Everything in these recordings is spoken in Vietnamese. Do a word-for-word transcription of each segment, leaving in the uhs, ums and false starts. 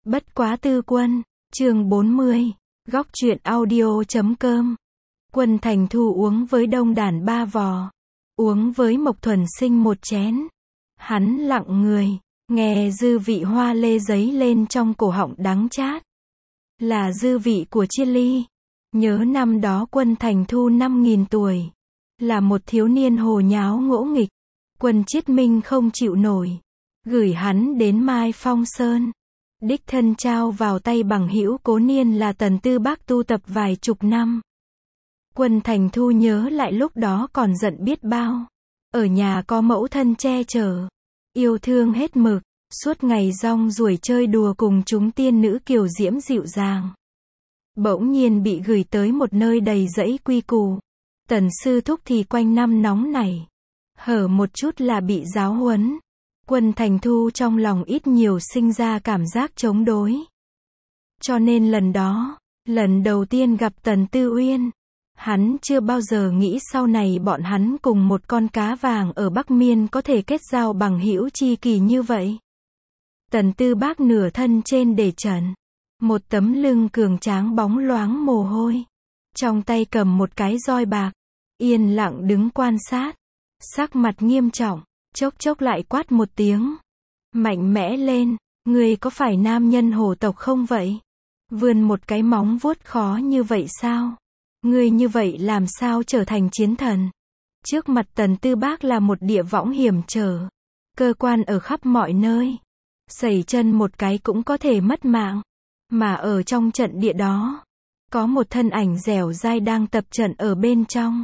Bất quá tư quân, chương bốn mươi, góc truyện audio chấm com. Quân Thành Thu uống với Đông Đản ba vò, uống với Mộc Thuần Sinh một chén. Hắn lặng người, nghe dư vị hoa lê giấy lên trong cổ họng đắng chát. Là dư vị của chia ly. Nhớ năm đó Quân Thành Thu năm nghìn tuổi, là một thiếu niên hồ nháo ngỗ nghịch. Quân Chiết Minh không chịu nổi, gửi hắn đến Mai Phong Sơn, đích thân trao vào tay bằng hữu cố niên là Tần Tư Bác tu tập vài chục năm. Quân Thành Thu nhớ lại lúc đó còn giận biết bao. Ở nhà có mẫu thân che chở, yêu thương hết mực, suốt ngày rong ruổi chơi đùa cùng chúng tiên nữ kiều diễm dịu dàng. Bỗng nhiên bị gửi tới một nơi đầy rẫy quy củ. Tần sư thúc thì quanh năm nóng nảy, hở một chút là bị giáo huấn. Quân Thành Thu trong lòng ít nhiều sinh ra cảm giác chống đối. Cho nên lần đó, lần đầu tiên gặp Tần Tư Uyên, hắn chưa bao giờ nghĩ sau này bọn hắn cùng một con cá vàng ở Bắc Miên có thể kết giao bằng hữu tri kỷ như vậy. Tần Tư Bác nửa thân trên để trần, một tấm lưng cường tráng bóng loáng mồ hôi, trong tay cầm một cái roi bạc, yên lặng đứng quan sát, sắc mặt nghiêm trọng, chốc chốc lại quát một tiếng, mạnh mẽ lên, ngươi có phải nam nhân hổ tộc không vậy? Vươn một cái móng vuốt khó như vậy sao? Ngươi như vậy làm sao trở thành chiến thần? Trước mặt Tần Tư Bác là một địa võng hiểm trở, cơ quan ở khắp mọi nơi, sẩy chân một cái cũng có thể mất mạng. Mà ở trong trận địa đó, có một thân ảnh dẻo dai đang tập trận ở bên trong.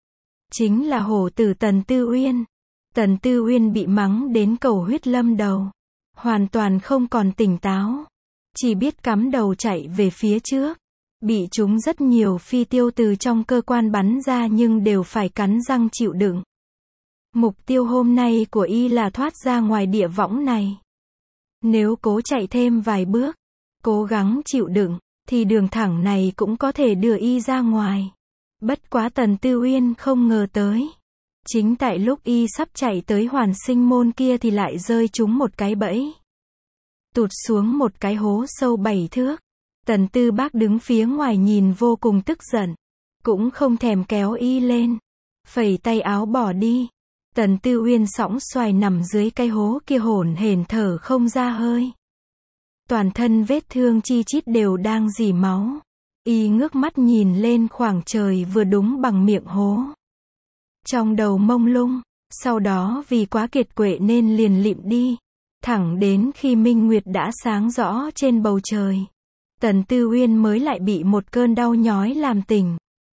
Chính là hổ tử Tần Tư Uyên. Tần Tư Uyên bị mắng đến cầu huyết lâm đầu, hoàn toàn không còn tỉnh táo, chỉ biết cắm đầu chạy về phía trước. Bị chúng rất nhiều phi tiêu từ trong cơ quan bắn ra nhưng đều phải cắn răng chịu đựng. Mục tiêu hôm nay của y là thoát ra ngoài địa võng này. Nếu cố chạy thêm vài bước, cố gắng chịu đựng, thì đường thẳng này cũng có thể đưa y ra ngoài. Bất quá Tần Tư Uyên không ngờ tới. Chính tại lúc y sắp chạy tới Hoàn Sinh Môn kia thì lại rơi trúng một cái bẫy. Tụt xuống một cái hố sâu bảy thước. Tần Tư Bác đứng phía ngoài nhìn vô cùng tức giận, cũng không thèm kéo y lên, phẩy tay áo bỏ đi. Tần Tư Uyên sõng xoài nằm dưới cái hố kia hổn hển thở không ra hơi. Toàn thân vết thương chi chít đều đang rỉ máu. Y ngước mắt nhìn lên khoảng trời vừa đúng bằng miệng hố. Trong đầu mông lung, sau đó vì quá kiệt quệ nên liền lịm đi. Thẳng đến khi minh nguyệt đã sáng rõ trên bầu trời, Tần Tư Uyên mới lại bị một cơn đau nhói làm tỉnh.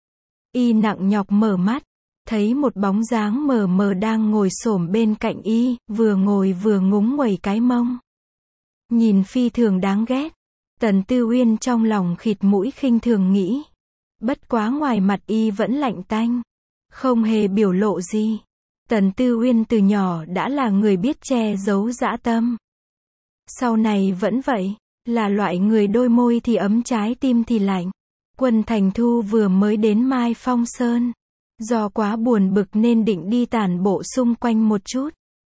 Y nặng nhọc mở mắt, thấy một bóng dáng mờ mờ đang ngồi xổm bên cạnh y, vừa ngồi vừa ngúng nguẩy cái mông. Nhìn phi thường đáng ghét. Tần Tư Uyên trong lòng khịt mũi khinh thường nghĩ. Bất quá ngoài mặt y vẫn lạnh tanh, không hề biểu lộ gì. Tần Tư Uyên từ nhỏ đã là người biết che giấu dã tâm. Sau này vẫn vậy, là loại người đôi môi thì ấm trái tim thì lạnh. Quân Thành Thu vừa mới đến Mai Phong Sơn, do quá buồn bực nên định đi tản bộ xung quanh một chút.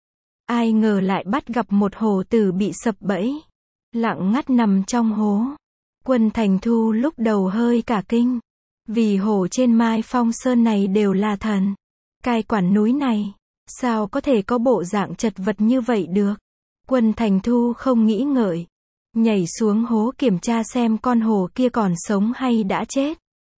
Ai ngờ lại bắt gặp một hổ tử bị sập bẫy, lặng ngắt nằm trong hố. Quân Thành Thu lúc đầu hơi cả kinh, vì hổ trên Mai Phong Sơn này đều là thần. Cai quản núi này, sao có thể có bộ dạng chật vật như vậy được? Quân Thành Thu không nghĩ ngợi, nhảy xuống hố kiểm tra xem con hổ kia còn sống hay đã chết.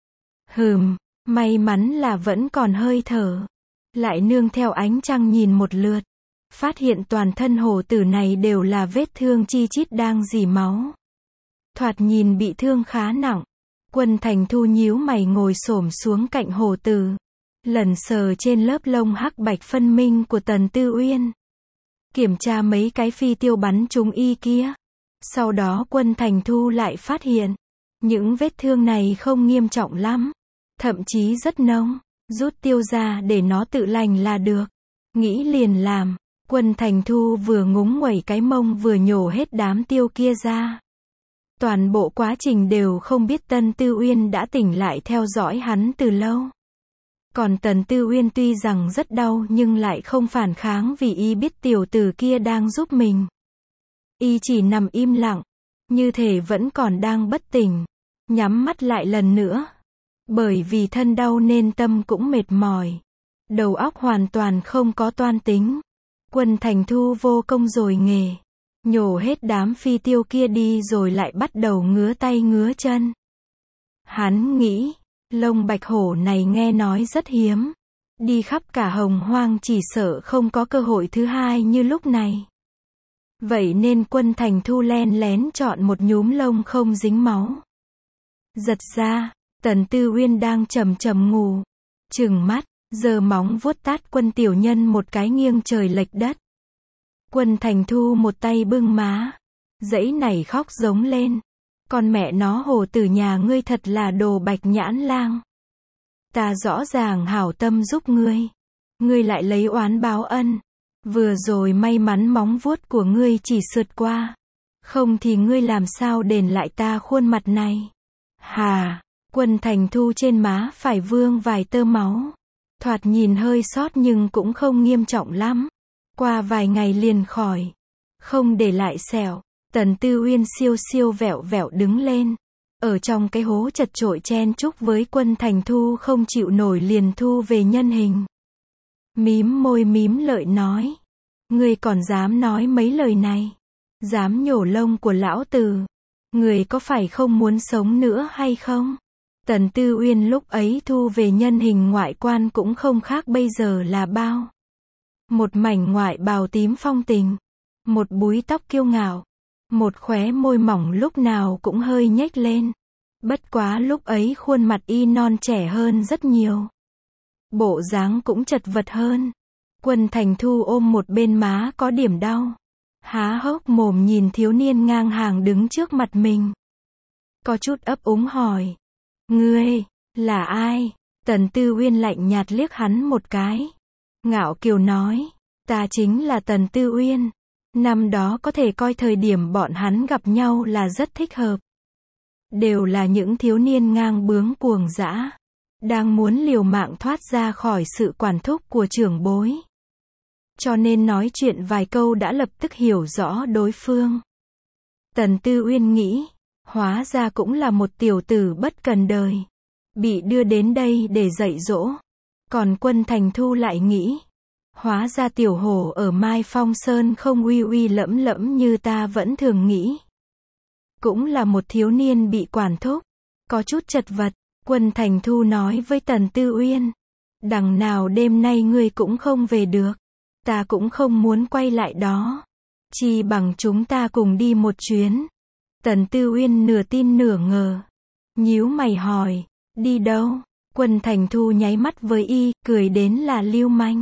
Hừm, may mắn là vẫn còn hơi thở. Lại nương theo ánh trăng nhìn một lượt, phát hiện toàn thân hổ tử này đều là vết thương chi chít đang rỉ máu. Thoạt nhìn bị thương khá nặng. Quân Thành Thu nhíu mày ngồi xổm xuống cạnh hổ tử, lần sờ trên lớp lông hắc bạch phân minh của Tần Tư Uyên, kiểm tra mấy cái phi tiêu bắn trúng y kia. Sau đó Quân Thành Thu lại phát hiện, những vết thương này không nghiêm trọng lắm, thậm chí rất nông, rút tiêu ra để nó tự lành là được. Nghĩ liền làm, Quân Thành Thu vừa ngúng nguẩy cái mông vừa nhổ hết đám tiêu kia ra. Toàn bộ quá trình đều không biết Tần Tư Uyên đã tỉnh lại theo dõi hắn từ lâu. Còn Tần Tư Uyên tuy rằng rất đau nhưng lại không phản kháng vì y biết tiểu tử kia đang giúp mình. Y chỉ nằm im lặng, như thể vẫn còn đang bất tỉnh, nhắm mắt lại lần nữa. Bởi vì thân đau nên tâm cũng mệt mỏi, đầu óc hoàn toàn không có toan tính. Quân Thành Thu vô công rồi nghề, nhổ hết đám phi tiêu kia đi rồi lại bắt đầu ngứa tay ngứa chân. Hắn nghĩ, lông bạch hổ này nghe nói rất hiếm, đi khắp cả Hồng Hoang chỉ sợ không có cơ hội thứ hai như lúc này. Vậy nên Quân Thành Thu len lén chọn một nhúm lông không dính máu. Giật ra, Tần Tư Uyên đang trầm trầm ngủ, trừng mắt, giơ móng vuốt tát Quân tiểu nhân một cái nghiêng trời lệch đất. Quân Thành Thu một tay bưng má, dãy nảy khóc giống lên. Con mẹ nó hồ tử nhà ngươi thật là đồ bạch nhãn lang. Ta rõ ràng hảo tâm giúp ngươi, ngươi lại lấy oán báo ân. Vừa rồi may mắn móng vuốt của ngươi chỉ sượt qua, không thì ngươi làm sao đền lại ta khuôn mặt này. Hà, Quân Thành Thu trên má phải vương vài tơ máu, thoạt nhìn hơi sót nhưng cũng không nghiêm trọng lắm. Qua vài ngày liền khỏi, không để lại sẹo. Tần Tư Uyên siêu siêu vẹo vẹo đứng lên, ở trong cái hố chật chội chen chúc với Quân Thành Thu không chịu nổi liền thu về nhân hình. Mím môi mím lợi nói, ngươi còn dám nói mấy lời này, dám nhổ lông của lão tử, người có phải không muốn sống nữa hay không? Tần Tư Uyên lúc ấy thu về nhân hình ngoại quan cũng không khác bây giờ là bao. Một mảnh ngoại bào tím phong tình, một búi tóc kiêu ngạo, một khóe môi mỏng lúc nào cũng hơi nhếch lên. Bất quá lúc ấy khuôn mặt y non trẻ hơn rất nhiều. Bộ dáng cũng chật vật hơn. Quân Thành Thu ôm một bên má có điểm đau, há hốc mồm nhìn thiếu niên ngang hàng đứng trước mặt mình. Có chút ấp úng hỏi, ngươi, là ai? Tần Tư Uyên lạnh nhạt liếc hắn một cái. Ngạo kiều nói, ta chính là Tần Tư Uyên. Năm đó có thể coi thời điểm bọn hắn gặp nhau là rất thích hợp. Đều là những thiếu niên ngang bướng cuồng dã, đang muốn liều mạng thoát ra khỏi sự quản thúc của trưởng bối. Cho nên nói chuyện vài câu đã lập tức hiểu rõ đối phương. Tần Tư Uyên nghĩ, hóa ra cũng là một tiểu tử bất cần đời, bị đưa đến đây để dạy dỗ. Còn Quân Thành Thu lại nghĩ, hóa ra tiểu hổ ở Mai Phong Sơn không uy uy lẫm lẫm như ta vẫn thường nghĩ. Cũng là một thiếu niên bị quản thúc, có chút chật vật. Quân Thành Thu nói với Tần Tư Uyên, đằng nào đêm nay ngươi cũng không về được, ta cũng không muốn quay lại đó. Chi bằng chúng ta cùng đi một chuyến. Tần Tư Uyên nửa tin nửa ngờ, nhíu mày hỏi, đi đâu? Quân Thành Thu nháy mắt với y, cười đến là lưu manh.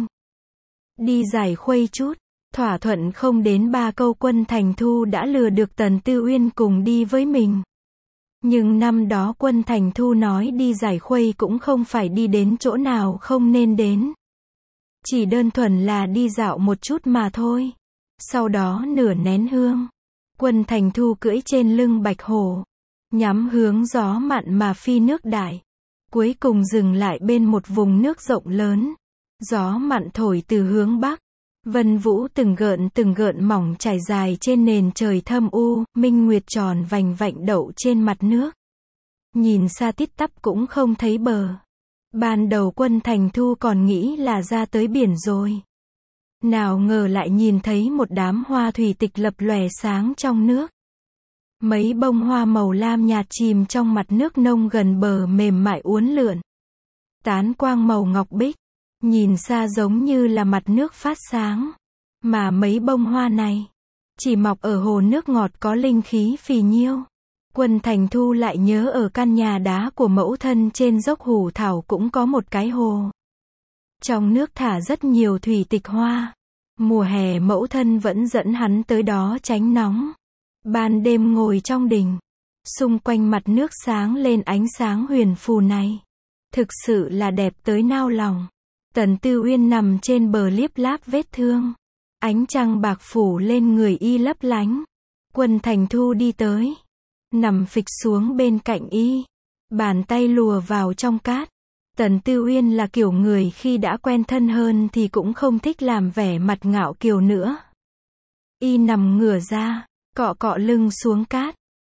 Đi giải khuây chút. Thỏa thuận không đến ba câu Quân Thành Thu đã lừa được Tần Tư Uyên cùng đi với mình. Nhưng năm đó Quân Thành Thu nói đi giải khuây cũng không phải đi đến chỗ nào không nên đến. Chỉ đơn thuần là đi dạo một chút mà thôi. Sau đó nửa nén hương, Quân Thành Thu cưỡi trên lưng bạch hổ, nhắm hướng gió mặn mà phi nước đại. Cuối cùng dừng lại bên một vùng nước rộng lớn. Gió mặn thổi từ hướng bắc. Vân vũ từng gợn từng gợn mỏng trải dài trên nền trời thâm u, minh nguyệt tròn vành vạnh đậu trên mặt nước. Nhìn xa tít tắp cũng không thấy bờ. Ban đầu Quân Thành Thu còn nghĩ là ra tới biển rồi. Nào ngờ lại nhìn thấy một đám hoa thủy tịch lập lòe sáng trong nước. Mấy bông hoa màu lam nhạt chìm trong mặt nước nông gần bờ mềm mại uốn lượn. Tán quang màu ngọc bích. Nhìn xa giống như là mặt nước phát sáng. Mà mấy bông hoa này chỉ mọc ở hồ nước ngọt có linh khí phì nhiêu. Quân Thành Thu lại nhớ ở căn nhà đá của mẫu thân trên dốc Hủ Thảo cũng có một cái hồ. Trong nước thả rất nhiều thủy tịch hoa. Mùa hè mẫu thân vẫn dẫn hắn tới đó tránh nóng. Ban đêm ngồi trong đình. Xung quanh mặt nước sáng lên ánh sáng huyền phù này. Thực sự là đẹp tới nao lòng. Tần Tư Uyên nằm trên bờ liếp láp vết thương. Ánh trăng bạc phủ lên người y lấp lánh. Quân Thành Thu đi tới. Nằm phịch xuống bên cạnh y. Bàn tay lùa vào trong cát. Tần Tư Uyên là kiểu người khi đã quen thân hơn thì cũng không thích làm vẻ mặt ngạo kiều nữa. Y nằm ngửa ra, cọ cọ lưng xuống cát.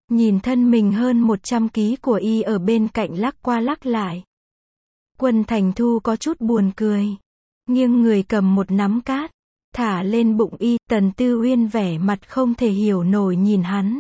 Nhìn thân mình hơn một trăm ký của y ở bên cạnh lắc qua lắc lại. Quân Thành Thu có chút buồn cười. Nghiêng người cầm một nắm cát, thả lên bụng y. Tần Tư Uyên vẻ mặt không thể hiểu nổi nhìn hắn.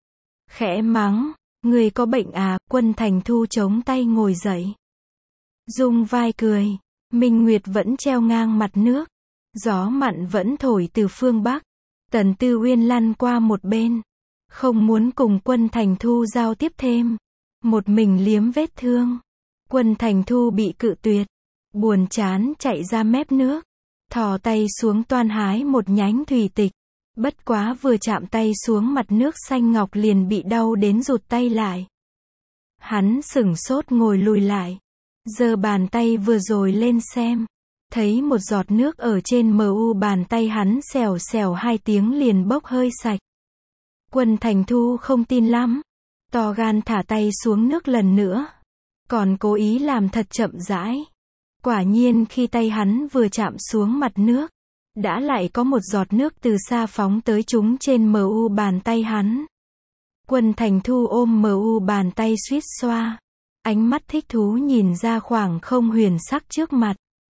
Khẽ mắng, người có bệnh à? Quân Thành Thu chống tay ngồi dậy. Rung vai cười. Minh Nguyệt vẫn treo ngang mặt nước. Gió mặn vẫn thổi từ phương Bắc. Tần Tư Uyên lăn qua một bên. Không muốn cùng Quân Thành Thu giao tiếp thêm. Một mình liếm vết thương. Quân Thành Thu bị cự tuyệt. Buồn chán chạy ra mép nước. Thò tay xuống toan hái một nhánh thủy tịch. Bất quá vừa chạm tay xuống mặt nước xanh ngọc liền bị đau đến rụt tay lại. Hắn sửng sốt ngồi lùi lại. Giơ bàn tay vừa rồi lên xem. Thấy một giọt nước ở trên mu bàn tay hắn xèo xèo hai tiếng liền bốc hơi sạch. Quân Thành Thu không tin lắm. To gan thả tay xuống nước lần nữa. Còn cố ý làm thật chậm rãi. Quả nhiên khi tay hắn vừa chạm xuống mặt nước, đã lại có một giọt nước từ xa phóng tới trúng trên mu bàn tay hắn. Quân Thành Thu ôm mu bàn tay suýt xoa. Ánh mắt thích thú nhìn ra khoảng không huyền sắc trước mặt.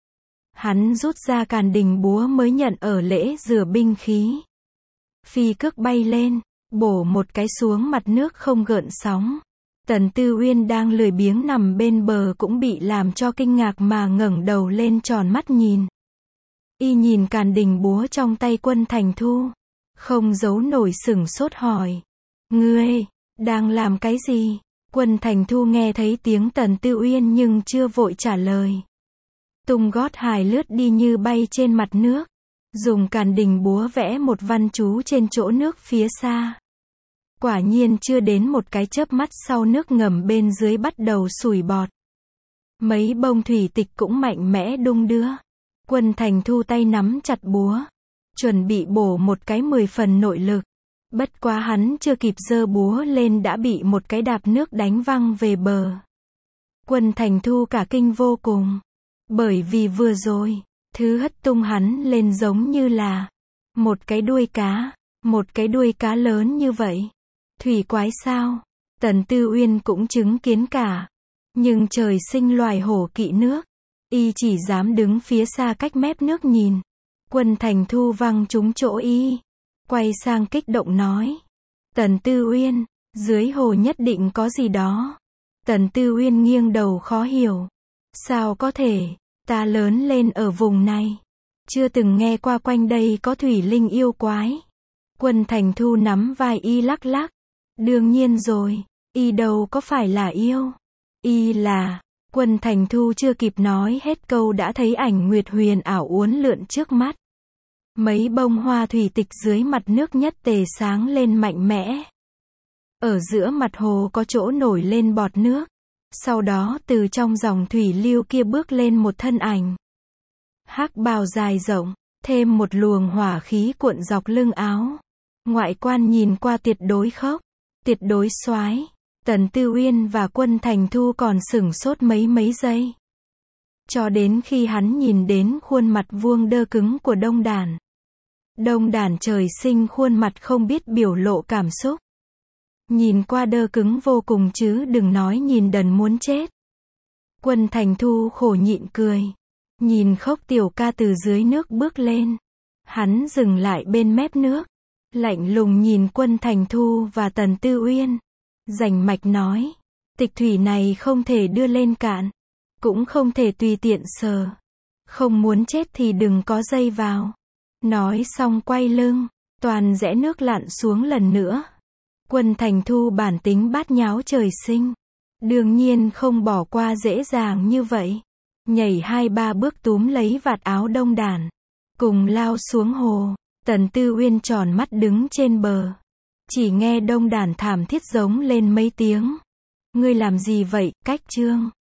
Hắn rút ra càn đình búa mới nhận ở lễ rửa binh khí. Phi cước bay lên, bổ một cái xuống mặt nước không gợn sóng. Tần Tư Uyên đang lười biếng nằm bên bờ cũng bị làm cho kinh ngạc mà ngẩng đầu lên tròn mắt nhìn. Y nhìn càn đình búa trong tay Quân Thành Thu. Không giấu nổi sửng sốt hỏi. Ngươi, đang làm cái gì? Quân Thành Thu nghe thấy tiếng Tần Tư Uyên nhưng chưa vội trả lời. Tung gót hài lướt đi như bay trên mặt nước. Dùng càn đình búa vẽ một văn chú trên chỗ nước phía xa. Quả nhiên chưa đến một cái chớp mắt sau nước ngầm bên dưới bắt đầu sủi bọt. Mấy bông thủy tịch cũng mạnh mẽ đung đưa. Quân Thành Thu tay nắm chặt búa. Chuẩn bị bổ một cái mười phần nội lực. Bất quá hắn chưa kịp giơ búa lên đã bị một cái đạp nước đánh văng về bờ. Quân Thành Thu cả kinh vô cùng. Bởi vì vừa rồi, thứ hất tung hắn lên giống như là một cái đuôi cá. Một cái đuôi cá lớn như vậy. Thủy quái sao? Tần Tư Uyên cũng chứng kiến cả. Nhưng trời sinh loài hổ kỵ nước. Y chỉ dám đứng phía xa cách mép nước nhìn. Quân Thành Thu văng trúng chỗ y. Quay sang kích động nói. Tần Tư Uyên, dưới hồ nhất định có gì đó. Tần Tư Uyên nghiêng đầu khó hiểu. Sao có thể, ta lớn lên ở vùng này. Chưa từng nghe qua quanh đây có thủy linh yêu quái. Quân Thành Thu nắm vai y lắc lắc. Đương nhiên rồi, y đâu có phải là yêu. Y là, Quân Thành Thu chưa kịp nói hết câu đã thấy ảnh nguyệt huyền ảo uốn lượn trước mắt. Mấy bông hoa thủy tịch dưới mặt nước nhất tề sáng lên mạnh mẽ. Ở giữa mặt hồ có chỗ nổi lên bọt nước. Sau đó từ trong dòng thủy lưu kia bước lên một thân ảnh. Hắc bào dài rộng, thêm một luồng hỏa khí cuộn dọc lưng áo. Ngoại quan nhìn qua tuyệt đối khốc, tuyệt đối soái. Tần Tư Uyên và Quân Thành Thu còn sửng sốt mấy mấy giây. Cho đến khi hắn nhìn đến khuôn mặt vuông đơ cứng của Đông Đản. Đông Đản trời sinh khuôn mặt không biết biểu lộ cảm xúc. Nhìn qua đơ cứng vô cùng chứ đừng nói nhìn đần muốn chết. Quân Thành Thu khổ nhịn cười. Nhìn khốc tiểu ca từ dưới nước bước lên. Hắn dừng lại bên mép nước. Lạnh lùng nhìn Quân Thành Thu và Tần Tư Uyên. Rành mạch nói. Tịch thủy này không thể đưa lên cạn. Cũng không thể tùy tiện sờ. Không muốn chết thì đừng có dây vào. Nói xong quay lưng. Toàn rẽ nước lặn xuống lần nữa. Quân Thành Thu bản tính bát nháo trời sinh. Đương nhiên không bỏ qua dễ dàng như vậy. Nhảy hai ba bước túm lấy vạt áo Đông Đản. Cùng lao xuống hồ. Tần Tư Uyên tròn mắt đứng trên bờ. Chỉ nghe Đông Đản thảm thiết giống lên mấy tiếng. Ngươi làm gì vậy, Cách Trương?